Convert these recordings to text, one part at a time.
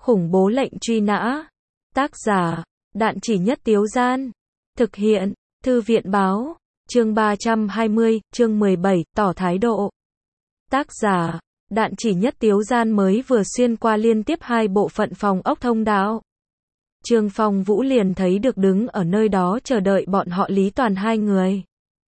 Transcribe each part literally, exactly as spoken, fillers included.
Khủng bố lệnh truy nã. Tác giả, Đạn Chỉ Nhất Tiếu Gian. Thực hiện, Thư viện Báo. Chương ba trăm hai mươi, chương mười bảy, tỏ thái độ. Tác giả, Đạn Chỉ Nhất Tiếu Gian mới vừa xuyên qua liên tiếp hai bộ phận phòng ốc thông đạo. Trương Phong Vũ liền thấy được đứng ở nơi đó chờ đợi bọn họ Lý Toàn hai người.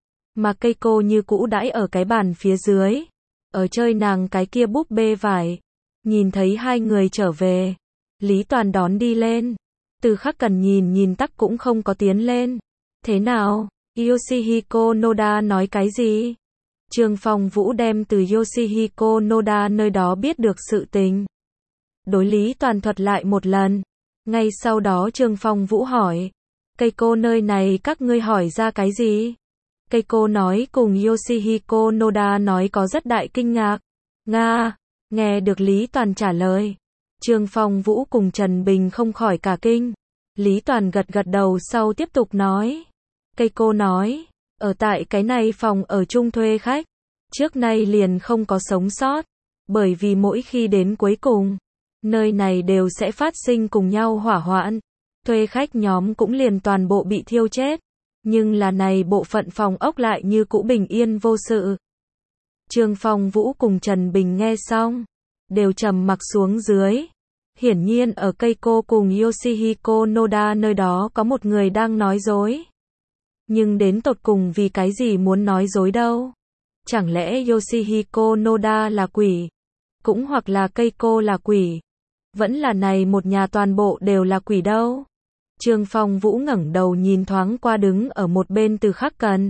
Mà cây cô như cũ đãi ở cái bàn phía dưới, ở chơi nàng cái kia búp bê vải. Nhìn thấy hai người trở về, Lý Toàn đón đi lên. Từ Khắc Cần nhìn nhìn tắc cũng không có tiến lên. Thế nào, Yoshihiko Noda nói cái gì? Trương Phong Vũ đem từ Yoshihiko Noda nơi đó biết được sự tình. Đối Lý Toàn thuật lại một lần. Ngay sau đó Trương Phong Vũ hỏi, cây cô nơi này các ngươi hỏi ra cái gì? Cây cô nói cùng Yoshihiko Noda nói có rất đại kinh ngạc. Nga, nghe được Lý Toàn trả lời. Trương Phong Vũ cùng Trần Bình không khỏi cả kinh. Lý Toàn gật gật đầu sau tiếp tục nói. Cây cô nói, ở tại cái này phòng ở chung thuê khách, trước nay liền không có sống sót. Bởi vì mỗi khi đến cuối cùng, nơi này đều sẽ phát sinh cùng nhau hỏa hoạn. Thuê khách nhóm cũng liền toàn bộ bị thiêu chết. Nhưng là này bộ phận phòng ốc lại như cũ bình yên vô sự. Trương Phong Vũ cùng Trần Bình nghe xong, đều trầm mặc xuống dưới. Hiển nhiên ở cây cô cùng Yoshihiko Noda nơi đó có một người đang nói dối. Nhưng đến tột cùng vì cái gì muốn nói dối đâu? Chẳng lẽ Yoshihiko Noda là quỷ? Cũng hoặc là cây cô là quỷ? Vẫn là này một nhà toàn bộ đều là quỷ đâu? Trương Phong Vũ ngẩng đầu nhìn thoáng qua đứng ở một bên Từ Khắc Cần.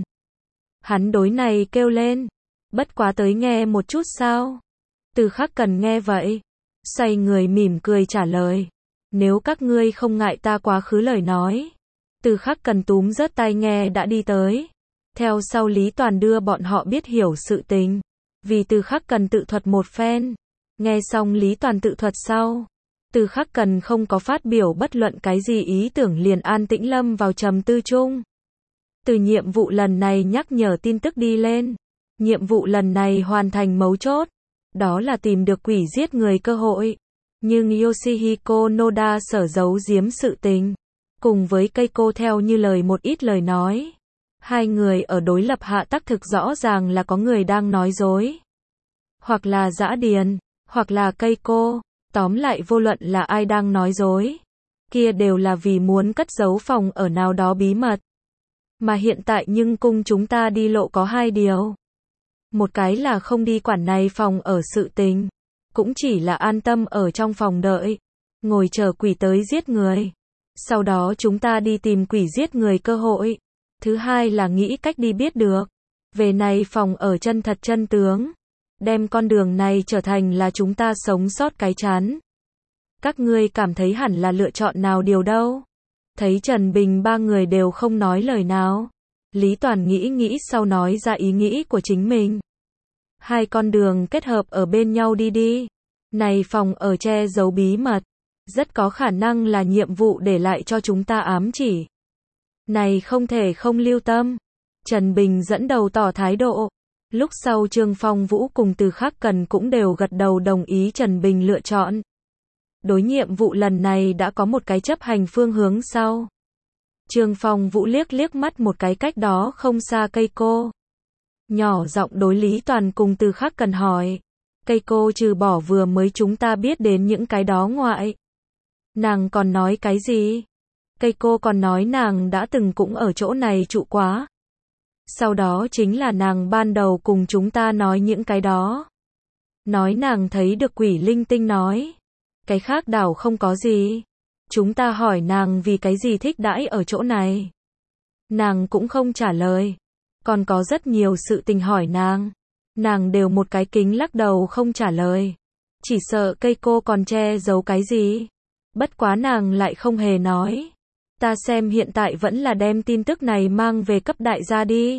Hắn đối này kêu lên, bất quá tới nghe một chút sao? Từ Khắc Cần nghe vậy, xoay người mỉm cười trả lời, nếu các ngươi không ngại ta quá khứ lời nói. Từ Khắc Cần túm rớt tai nghe đã đi tới. Theo sau Lý Toàn đưa bọn họ biết hiểu sự tình. Vì Từ Khắc Cần tự thuật một phen. Nghe xong Lý Toàn tự thuật sau, Từ Khắc Cần không có phát biểu bất luận cái gì ý tưởng liền an tĩnh lâm vào trầm tư chung. Từ nhiệm vụ lần này nhắc nhở tin tức đi lên. Nhiệm vụ lần này hoàn thành mấu chốt. Đó là tìm được quỷ giết người cơ hội. Nhưng Yoshihiko Noda sở giấu giếm sự tình. Cùng với cây cô theo như lời một ít lời nói. Hai người ở đối lập hạ tác thực rõ ràng là có người đang nói dối. Hoặc là Dã Điền, hoặc là cây cô. Tóm lại vô luận là ai đang nói dối. Kia đều là vì muốn cất giấu phòng ở nào đó bí mật. Mà hiện tại nhưng cung chúng ta đi lộ có hai điều. Một cái là không đi quản này phòng ở sự tình. Cũng chỉ là an tâm ở trong phòng đợi. Ngồi chờ quỷ tới giết người. Sau đó chúng ta đi tìm quỷ giết người cơ hội. Thứ hai là nghĩ cách đi biết được. Về này phòng ở chân thật chân tướng. Đem con đường này trở thành là chúng ta sống sót cái chán. Các ngươi cảm thấy hẳn là lựa chọn nào điều đâu? Thấy Trần Bình ba người đều không nói lời nào. Lý Toàn nghĩ nghĩ sau nói ra ý nghĩ của chính mình. Hai con đường kết hợp ở bên nhau đi đi. Này phòng ở che giấu bí mật. Rất có khả năng là nhiệm vụ để lại cho chúng ta ám chỉ. Này không thể không lưu tâm. Trần Bình dẫn đầu tỏ thái độ. Lúc sau Trương Phong Vũ cùng Từ Khắc Cần cũng đều gật đầu đồng ý Trần Bình lựa chọn. Đối nhiệm vụ lần này đã có một cái chấp hành phương hướng sau. Trương Phong Vũ liếc liếc mắt một cái cách đó không xa cây cô. Nhỏ giọng đối Lý Toàn cùng Từ Khắc Cần hỏi. Cây cô trừ bỏ vừa mới chúng ta biết đến những cái đó ngoại. Nàng còn nói cái gì? Cây cô còn nói nàng đã từng cũng ở chỗ này trụ quá. Sau đó chính là nàng ban đầu cùng chúng ta nói những cái đó. Nói nàng thấy được quỷ linh tinh nói. Cái khác đảo không có gì. Chúng ta hỏi nàng vì cái gì thích đãi ở chỗ này. Nàng cũng không trả lời. Còn có rất nhiều sự tình hỏi nàng. Nàng đều một cái kính lắc đầu không trả lời. Chỉ sợ cây cô còn che giấu cái gì. Bất quá nàng lại không hề nói. Ta xem hiện tại vẫn là đem tin tức này mang về cấp đại gia đi.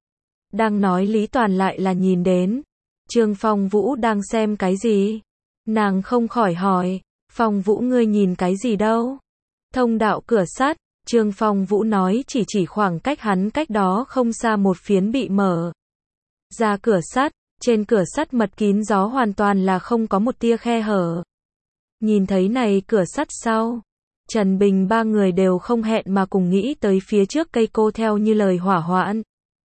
Đang nói Lý Toàn lại là nhìn đến. Trương Phong Vũ đang xem cái gì? Nàng không khỏi hỏi. Phong Vũ ngươi nhìn cái gì đâu? Thông đạo cửa sắt. Trương Phong Vũ nói chỉ chỉ khoảng cách hắn cách đó không xa một phiến bị mở ra cửa sắt. Trên cửa sắt mật kín gió hoàn toàn là không có một tia khe hở. Nhìn thấy này cửa sắt sau, Trần Bình ba người đều không hẹn mà cùng nghĩ tới phía trước cây cô theo như lời hỏa hoãn.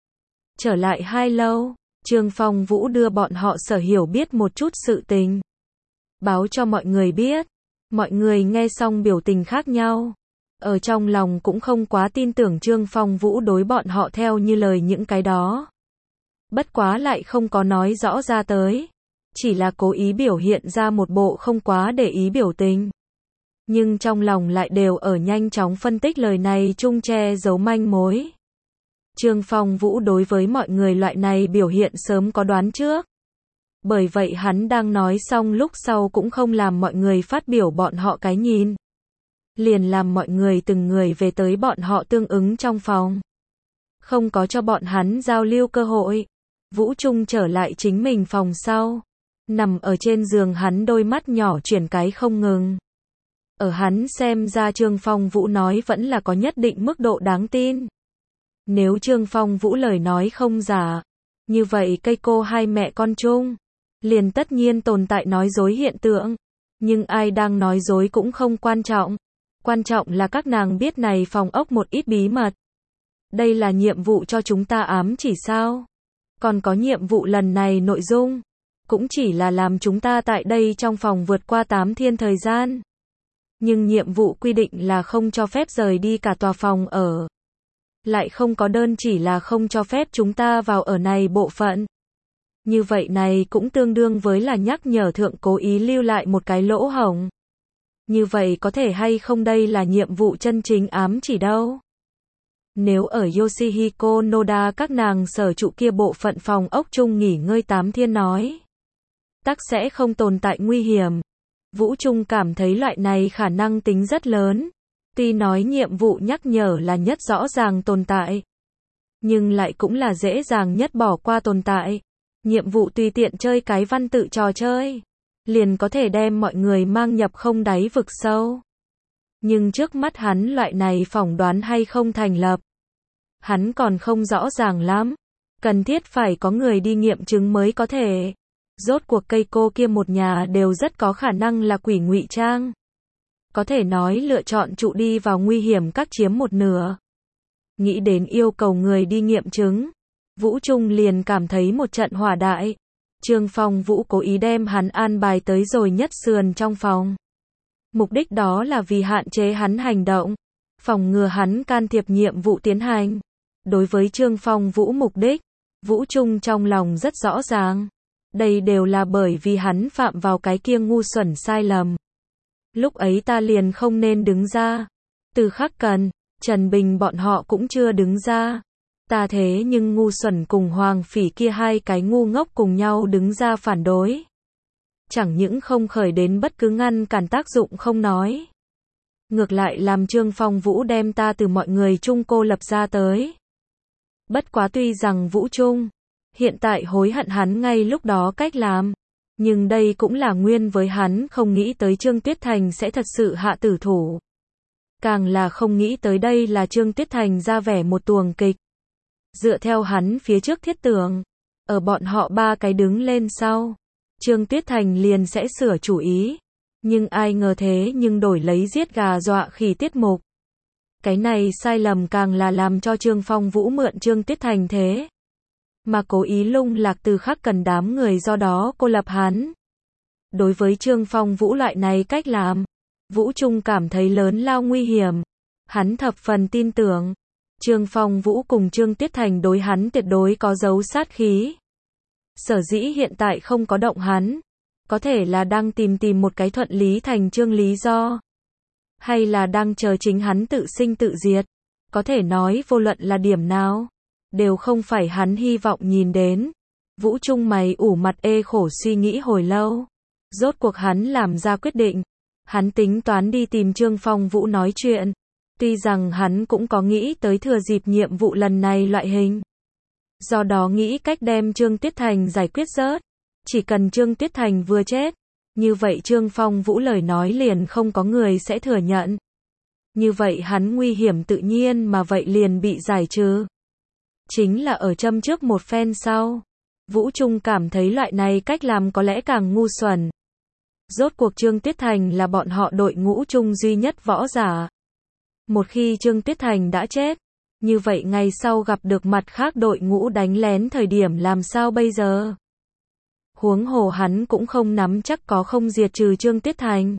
Trở lại hai lâu, Trương Phong Vũ đưa bọn họ sở hiểu biết một chút sự tình. Báo cho mọi người biết. Mọi người nghe xong biểu tình khác nhau. Ở trong lòng cũng không quá tin tưởng Trương Phong Vũ đối bọn họ theo như lời những cái đó. Bất quá lại không có nói rõ ra tới. Chỉ là cố ý biểu hiện ra một bộ không quá để ý biểu tình. Nhưng trong lòng lại đều ở nhanh chóng phân tích lời này chung che giấu manh mối. Trương Phong Vũ đối với mọi người loại này biểu hiện sớm có đoán trước. Bởi vậy hắn đang nói xong lúc sau cũng không làm mọi người phát biểu bọn họ cái nhìn. Liền làm mọi người từng người về tới bọn họ tương ứng trong phòng. Không có cho bọn hắn giao lưu cơ hội. Vũ Trung trở lại chính mình phòng sau. Nằm ở trên giường hắn đôi mắt nhỏ chuyển cái không ngừng. Ở hắn xem ra Trương Phong Vũ nói vẫn là có nhất định mức độ đáng tin. Nếu Trương Phong Vũ lời nói không giả, như vậy cây cô hai mẹ con chung, liền tất nhiên tồn tại nói dối hiện tượng. Nhưng ai đang nói dối cũng không quan trọng. Quan trọng là các nàng biết này phòng ốc một ít bí mật. Đây là nhiệm vụ cho chúng ta ám chỉ sao? Còn có nhiệm vụ lần này nội dung, cũng chỉ là làm chúng ta tại đây trong phòng vượt qua tám thiên thời gian. Nhưng nhiệm vụ quy định là không cho phép rời đi cả tòa phòng ở. Lại không có đơn chỉ là không cho phép chúng ta vào ở này bộ phận. Như vậy này cũng tương đương với là nhắc nhở thượng cố ý lưu lại một cái lỗ hổng. Như vậy có thể hay không đây là nhiệm vụ chân chính ám chỉ đâu. Nếu ở Yoshihiko Noda các nàng sở trụ kia bộ phận phòng ốc chung nghỉ ngơi tám thiên nói, tắc sẽ không tồn tại nguy hiểm. Vũ Trung cảm thấy loại này khả năng tính rất lớn. Tuy nói nhiệm vụ nhắc nhở là nhất rõ ràng tồn tại, nhưng lại cũng là dễ dàng nhất bỏ qua tồn tại. Nhiệm vụ tùy tiện chơi cái văn tự trò chơi, liền có thể đem mọi người mang nhập không đáy vực sâu. Nhưng trước mắt hắn loại này phỏng đoán hay không thành lập, hắn còn không rõ ràng lắm. Cần thiết phải có người đi nghiệm chứng mới có thể. Rốt cuộc cây cô kia một nhà đều rất có khả năng là quỷ ngụy trang. Có thể nói lựa chọn trụ đi vào nguy hiểm các chiếm một nửa. Nghĩ đến yêu cầu người đi nghiệm chứng, Vũ Trung liền cảm thấy một trận hỏa đại. Trương Phong Vũ cố ý đem hắn an bài tới rồi nhất sườn trong phòng. Mục đích đó là vì hạn chế hắn hành động, phòng ngừa hắn can thiệp nhiệm vụ tiến hành. Đối với Trương Phong Vũ mục đích, Vũ Trung trong lòng rất rõ ràng. Đây đều là bởi vì hắn phạm vào cái kia ngu xuẩn sai lầm. Lúc ấy ta liền không nên đứng ra. Từ Khắc Cần, Trần Bình bọn họ cũng chưa đứng ra. Ta thế nhưng ngu xuẩn cùng Hoàng Phỉ kia hai cái ngu ngốc cùng nhau đứng ra phản đối. Chẳng những không khởi đến bất cứ ngăn cản tác dụng không nói. Ngược lại làm Trương Phong Vũ đem ta từ mọi người chung cô lập ra tới. Bất quá tuy rằng Vũ Trung hiện tại hối hận hắn ngay lúc đó cách làm, nhưng đây cũng là nguyên với hắn không nghĩ tới Trương Tuyết Thành sẽ thật sự hạ tử thủ. Càng là không nghĩ tới đây là Trương Tuyết Thành ra vẻ một tuồng kịch. Dựa theo hắn phía trước thiết tưởng, ở bọn họ ba cái đứng lên sau, Trương Tuyết Thành liền sẽ sửa chủ ý. Nhưng ai ngờ thế nhưng đổi lấy giết gà dọa khỉ tiết mục. Cái này sai lầm càng là làm cho Trương Phong Vũ mượn Trương Tuyết Thành thế. Mà cố ý lung lạc Từ Khắc Cần đám người do đó cô lập hắn. Đối với Trương Phong Vũ loại này cách làm, Vũ Trung cảm thấy lớn lao nguy hiểm. Hắn thập phần tin tưởng, Trương Phong Vũ cùng Trương Tuyết Thành đối hắn tuyệt đối có dấu sát khí. Sở dĩ hiện tại không có động hắn, có thể là đang tìm tìm một cái thuận lý thành chương lý do. Hay là đang chờ chính hắn tự sinh tự diệt. Có thể nói vô luận là điểm nào, đều không phải hắn hy vọng nhìn đến. Vũ Trung mày ủ mặt ê khổ suy nghĩ hồi lâu. Rốt cuộc hắn làm ra quyết định. Hắn tính toán đi tìm Trương Phong Vũ nói chuyện. Tuy rằng hắn cũng có nghĩ tới thừa dịp nhiệm vụ lần này loại hình. Do đó nghĩ cách đem Trương Tuyết Thành giải quyết rớt. Chỉ cần Trương Tuyết Thành vừa chết, như vậy Trương Phong Vũ lời nói liền không có người sẽ thừa nhận. Như vậy hắn nguy hiểm tự nhiên mà vậy liền bị giải trừ. Chính là ở châm trước một phen sau, Vũ Trung cảm thấy loại này cách làm có lẽ càng ngu xuẩn. Rốt cuộc Trương Tuyết Thành là bọn họ đội ngũ chung duy nhất võ giả. Một khi Trương Tuyết Thành đã chết, như vậy ngày sau gặp được mặt khác đội ngũ đánh lén thời điểm làm sao bây giờ? Huống hồ hắn cũng không nắm chắc có không diệt trừ Trương Tuyết Thành.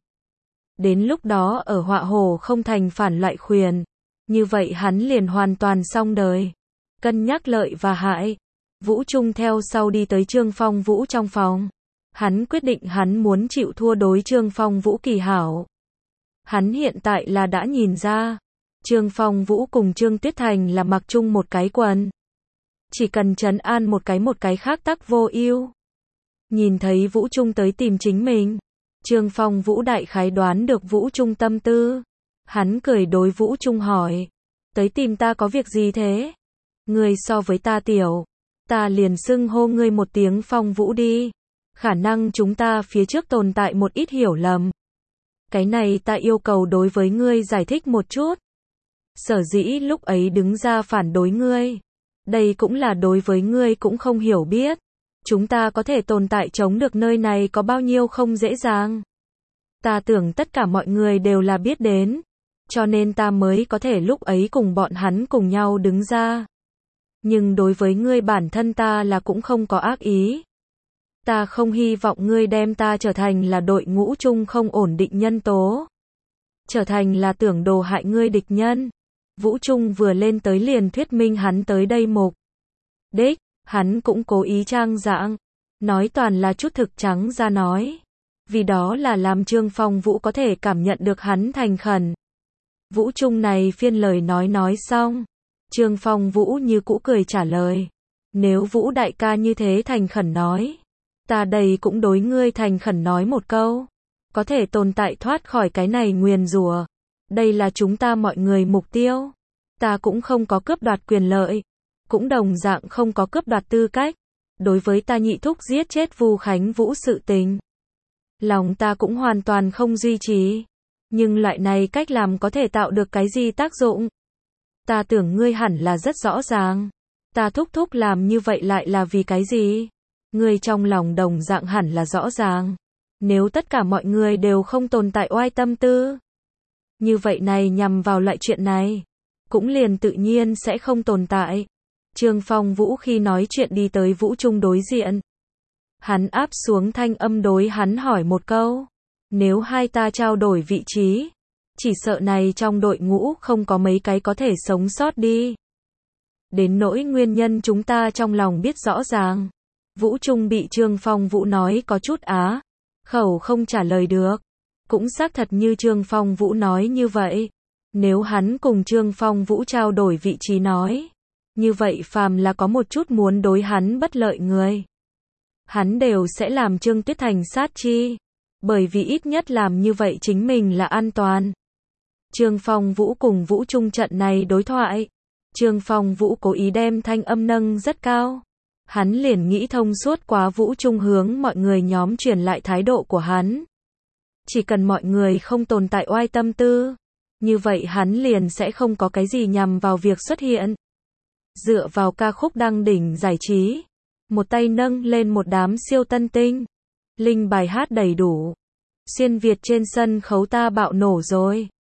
Đến lúc đó ở họa hồ không thành phản loại khuyển, như vậy hắn liền hoàn toàn xong đời. Cân nhắc lợi và hại, Vũ Trung theo sau đi tới Trương Phong Vũ trong phòng. Hắn quyết định hắn muốn chịu thua đối Trương Phong Vũ kỳ hảo. Hắn hiện tại là đã nhìn ra, Trương Phong Vũ cùng Trương Tuyết Thành là mặc chung một cái quần. Chỉ cần trấn an một cái một cái khác tắc vô ưu. Nhìn thấy Vũ Trung tới tìm chính mình, Trương Phong Vũ đại khái đoán được Vũ Trung tâm tư. Hắn cười đối Vũ Trung hỏi, tới tìm ta có việc gì thế? Ngươi so với ta tiểu, ta liền xưng hô ngươi một tiếng Phong Vũ đi. Khả năng chúng ta phía trước tồn tại một ít hiểu lầm. Cái này ta yêu cầu đối với ngươi giải thích một chút. Sở dĩ lúc ấy đứng ra phản đối ngươi, đây cũng là đối với ngươi cũng không hiểu biết. Chúng ta có thể tồn tại chống được nơi này có bao nhiêu không dễ dàng. Ta tưởng tất cả mọi người đều là biết đến, cho nên ta mới có thể lúc ấy cùng bọn hắn cùng nhau đứng ra. Nhưng đối với ngươi bản thân ta là cũng không có ác ý. Ta không hy vọng ngươi đem ta trở thành là đội ngũ chung không ổn định nhân tố. Trở thành là tưởng đồ hại ngươi địch nhân. Vũ Trung vừa lên tới liền thuyết minh hắn tới đây mục đích, hắn cũng cố ý trang dạng, nói toàn là chút thực trắng ra nói. Vì đó là làm Trương Phong Vũ có thể cảm nhận được hắn thành khẩn. Vũ Trung này phiên lời nói nói xong, Trương Phong Vũ như cũ cười trả lời. Nếu Vũ đại ca như thế thành khẩn nói, ta đây cũng đối ngươi thành khẩn nói một câu. Có thể tồn tại thoát khỏi cái này nguyền rủa. Đây là chúng ta mọi người mục tiêu. Ta cũng không có cướp đoạt quyền lợi. Cũng đồng dạng không có cướp đoạt tư cách. Đối với ta nhị thúc giết chết Vu Khánh Vũ sự tình, lòng ta cũng hoàn toàn không duy trì. Nhưng loại này cách làm có thể tạo được cái gì tác dụng? Ta tưởng ngươi hẳn là rất rõ ràng. Ta thúc thúc làm như vậy lại là vì cái gì? Ngươi trong lòng đồng dạng hẳn là rõ ràng. Nếu tất cả mọi người đều không tồn tại oai tâm tư, như vậy này nhằm vào loại chuyện này, cũng liền tự nhiên sẽ không tồn tại. Trương Phong Vũ khi nói chuyện đi tới Vũ Trung đối diện. Hắn áp xuống thanh âm đối hắn hỏi một câu. Nếu hai ta trao đổi vị trí, chỉ sợ này trong đội ngũ không có mấy cái có thể sống sót đi. Đến nỗi nguyên nhân chúng ta trong lòng biết rõ ràng. Vũ Trung bị Trương Phong Vũ nói có chút á khẩu không trả lời được. Cũng xác thật như Trương Phong Vũ nói như vậy. Nếu hắn cùng Trương Phong Vũ trao đổi vị trí nói, như vậy phàm là có một chút muốn đối hắn bất lợi người, hắn đều sẽ làm Trương Tuyết Thành sát chi. Bởi vì ít nhất làm như vậy chính mình là an toàn. Trương Phong Vũ cùng Vũ Trung trận này đối thoại, Trương Phong Vũ cố ý đem thanh âm nâng rất cao. Hắn liền nghĩ thông suốt quá Vũ Trung hướng mọi người nhóm truyền lại thái độ của hắn. Chỉ cần mọi người không tồn tại oai tâm tư, như vậy hắn liền sẽ không có cái gì nhằm vào việc xuất hiện. Dựa vào ca khúc đăng đỉnh giải trí, một tay nâng lên một đám siêu tân tinh, linh bài hát đầy đủ. Xuyên Việt trên sân khấu ta bạo nổ rồi.